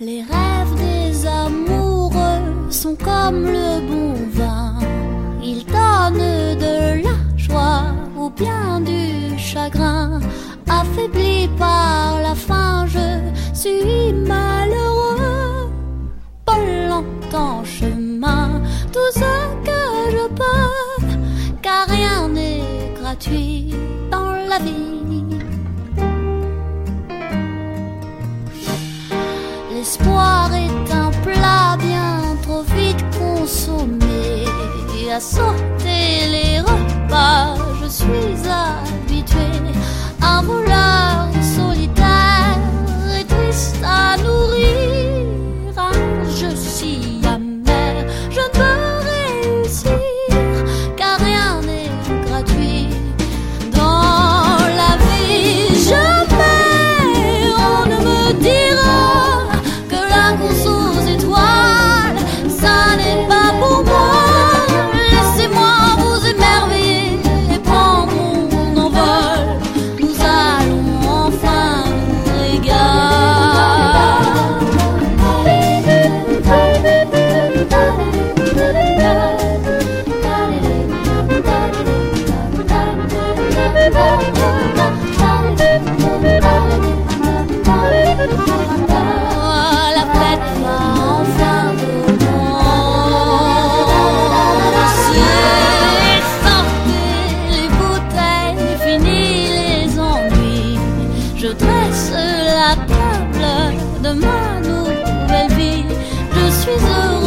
Les rêves des amoureux sont comme le bon vin. Ils donnent de la joie ou bien du chagrin. Affaibli par la faim, je suis malheureux. Pas longtemps chemin, tout ce que je peux, car rien n'est gratuit dans la vie. L'espoir est un plat bien trop vite consommé. À sauter les repas, je suis habituée. Un voleur solitaire et triste à nourrir. Un jeu si amer, je ne peux réussir, car rien n'est gratuit dans la vie. Jamais on ne me dira que la course aux étoiles, ça n'est pas pour moi. Laissez-moi vous émerveiller et prendre mon envol. Nous allons enfin nous régaler. La fête va enfin commencer. Sortez les bouteilles, fini les ennuis. Je dresse la table de ma nouvelle vie. Je suis heureux.